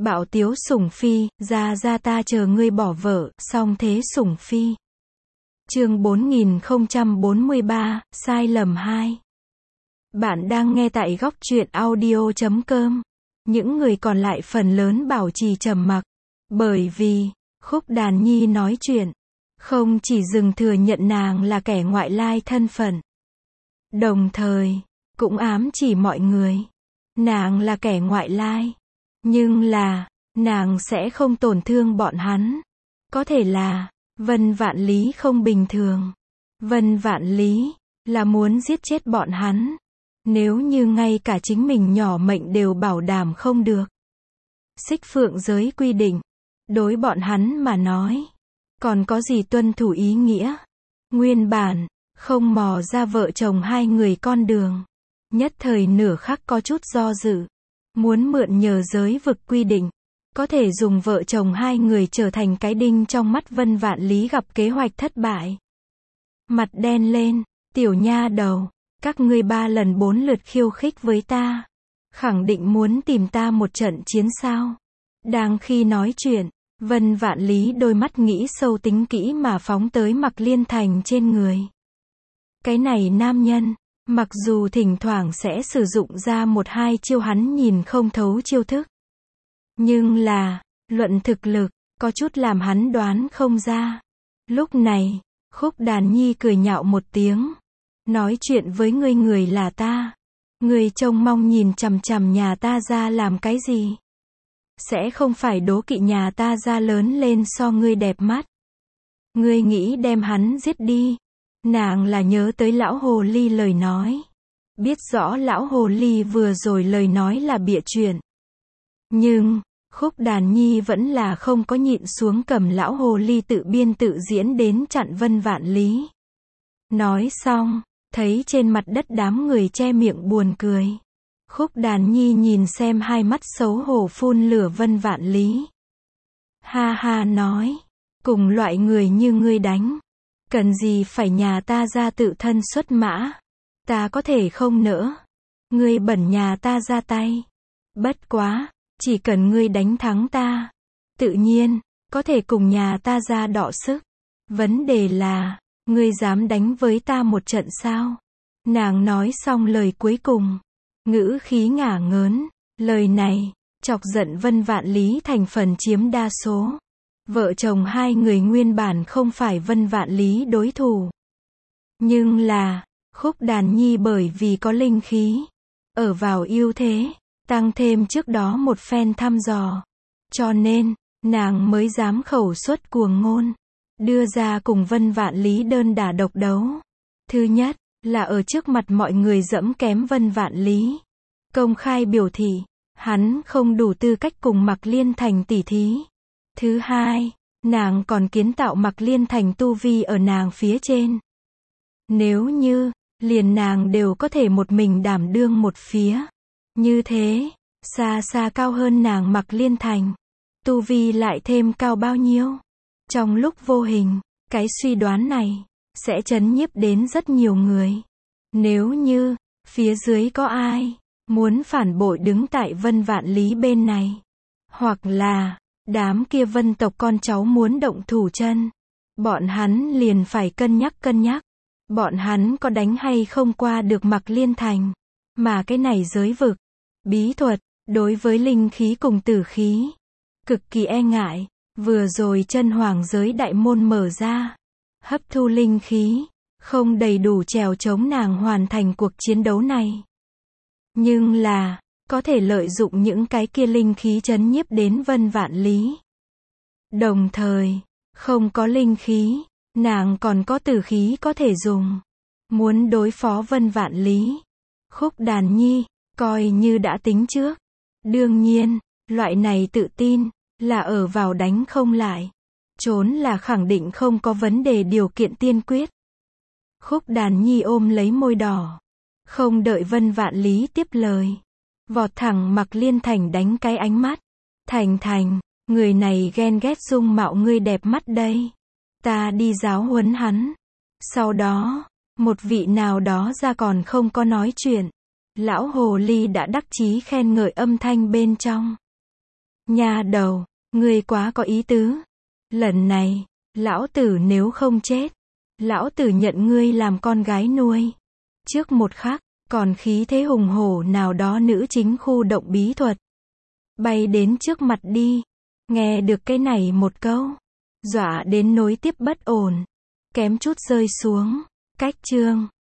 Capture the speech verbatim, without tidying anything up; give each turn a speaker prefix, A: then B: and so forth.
A: Bạo tiếu sủng phi, ra ra ta chờ ngươi bỏ vợ, song thế sủng phi. Chương bốn nghìn không trăm bốn mươi ba, sai lầm hai. Bạn đang nghe tại góc truyện audio chấm com. Những người còn lại phần lớn bảo trì trầm mặc. Bởi vì, Khúc Đàn Nhi nói chuyện, không chỉ dừng thừa nhận nàng là kẻ ngoại lai thân phận. Đồng thời, cũng ám chỉ mọi người. Nàng là kẻ ngoại lai. Nhưng là, nàng sẽ không tổn thương bọn hắn. Có thể là, Vân Vạn Lý không bình thường. Vân Vạn Lý, là muốn giết chết bọn hắn. Nếu như ngay cả chính mình nhỏ mệnh đều bảo đảm không được. Xích Phượng giới quy định. Đối bọn hắn mà nói. Còn có gì tuân thủ ý nghĩa. Nguyên bản, không mò ra vợ chồng hai người con đường. Nhất thời nửa khắc có chút do dự. Muốn mượn nhờ giới vực quy định. Có thể dùng vợ chồng hai người trở thành cái đinh trong mắt Vân Vạn Lý gặp kế hoạch thất bại. Mặt đen lên, tiểu nha đầu, các ngươi ba lần bốn lượt khiêu khích với ta. Khẳng định muốn tìm ta một trận chiến sao. Đang khi nói chuyện, Vân Vạn Lý đôi mắt nghĩ sâu tính kỹ mà phóng tới Mặc Liên Thành trên người. Cái này nam nhân, mặc dù thỉnh thoảng sẽ sử dụng ra một hai chiêu hắn nhìn không thấu chiêu thức. Nhưng là, luận thực lực, có chút làm hắn đoán không ra. Lúc này, Khúc Đàn Nhi cười nhạo một tiếng. Nói chuyện với ngươi người là ta. Ngươi trông mong nhìn chằm chằm nhà ta ra làm cái gì? Sẽ không phải đố kỵ nhà ta ra lớn lên so ngươi đẹp mắt. Ngươi nghĩ đem hắn giết đi. Nàng là nhớ tới lão hồ ly lời nói. Biết rõ lão hồ ly vừa rồi lời nói là bịa chuyện. Nhưng, Khúc Đàn Nhi vẫn là không có nhịn xuống cầm lão hồ ly tự biên tự diễn đến chặn Vân Vạn Lý. Nói xong, thấy trên mặt đất đám người che miệng buồn cười. Khúc Đàn Nhi nhìn xem hai mắt xấu hổ phun lửa Vân Vạn Lý. Ha ha nói, cùng loại người như ngươi đánh. Cần gì phải nhà ta ra tự thân xuất mã. Ta có thể không nỡ. Ngươi bẩn nhà ta ra tay. Bất quá, chỉ cần ngươi đánh thắng ta. Tự nhiên, có thể cùng nhà ta ra đọ sức. Vấn đề là, ngươi dám đánh với ta một trận sao? Nàng nói xong lời cuối cùng. Ngữ khí ngả ngớn. Lời này, chọc giận Vân Vạn Lý thành phần chiếm đa số. Vợ chồng hai người nguyên bản không phải Vân Vạn Lý đối thủ. Nhưng là, Khúc Đàn Nhi bởi vì có linh khí, ở vào ưu thế, tăng thêm trước đó một phen thăm dò. Cho nên, nàng mới dám khẩu xuất cuồng ngôn. Đưa ra cùng Vân Vạn Lý đơn đả độc đấu. Thứ nhất, là ở trước mặt mọi người dẫm kém Vân Vạn Lý. Công khai biểu thị, hắn không đủ tư cách cùng Mặc Liên Thành tỉ thí. Thứ hai, nàng còn kiến tạo Mặc Liên Thành tu vi ở nàng phía trên. Nếu như, liền nàng đều có thể một mình đảm đương một phía. Như thế, xa xa cao hơn nàng Mặc Liên Thành. Tu vi lại thêm cao bao nhiêu? Trong lúc vô hình, cái suy đoán này, sẽ chấn nhiếp đến rất nhiều người. Nếu như, phía dưới có ai, muốn phản bội đứng tại Vân Vạn Lý bên này. Hoặc là, đám kia Vân tộc con cháu muốn động thủ chân. Bọn hắn liền phải cân nhắc cân nhắc. Bọn hắn có đánh hay không qua được Mặc Liên Thành. Mà cái này giới vực, bí thuật, đối với linh khí cùng tử khí, cực kỳ e ngại. Vừa rồi chân hoàng giới đại môn mở ra. Hấp thu linh khí, không đầy đủ trèo chống nàng hoàn thành cuộc chiến đấu này. Nhưng là, có thể lợi dụng những cái kia linh khí chấn nhiếp đến Vân Vạn Lý. Đồng thời, không có linh khí, nàng còn có tử khí có thể dùng. Muốn đối phó Vân Vạn Lý, Khúc Đàn Nhi, coi như đã tính trước. Đương nhiên, loại này tự tin, là ở vào đánh không lại. Trốn là khẳng định không có vấn đề điều kiện tiên quyết. Khúc Đàn Nhi ôm lấy môi đỏ. Không đợi Vân Vạn Lý tiếp lời. Vọt thẳng Mặc Liên Thành đánh cái ánh mắt. Thành Thành, người này ghen ghét dung mạo ngươi đẹp mắt đây. Ta đi giáo huấn hắn. Sau đó, một vị nào đó ra còn không có nói chuyện. Lão hồ ly đã đắc chí khen ngợi âm thanh bên trong. Nha đầu, ngươi quá có ý tứ. Lần này, lão tử nếu không chết, lão tử nhận ngươi làm con gái nuôi. Trước một khắc, còn khí thế hùng hổ nào đó nữ chính khu động bí thuật. Bay đến trước mặt đi. Nghe được cái này một câu. Dọa đến nối tiếp bất ổn. Kém chút rơi xuống. Cách chương.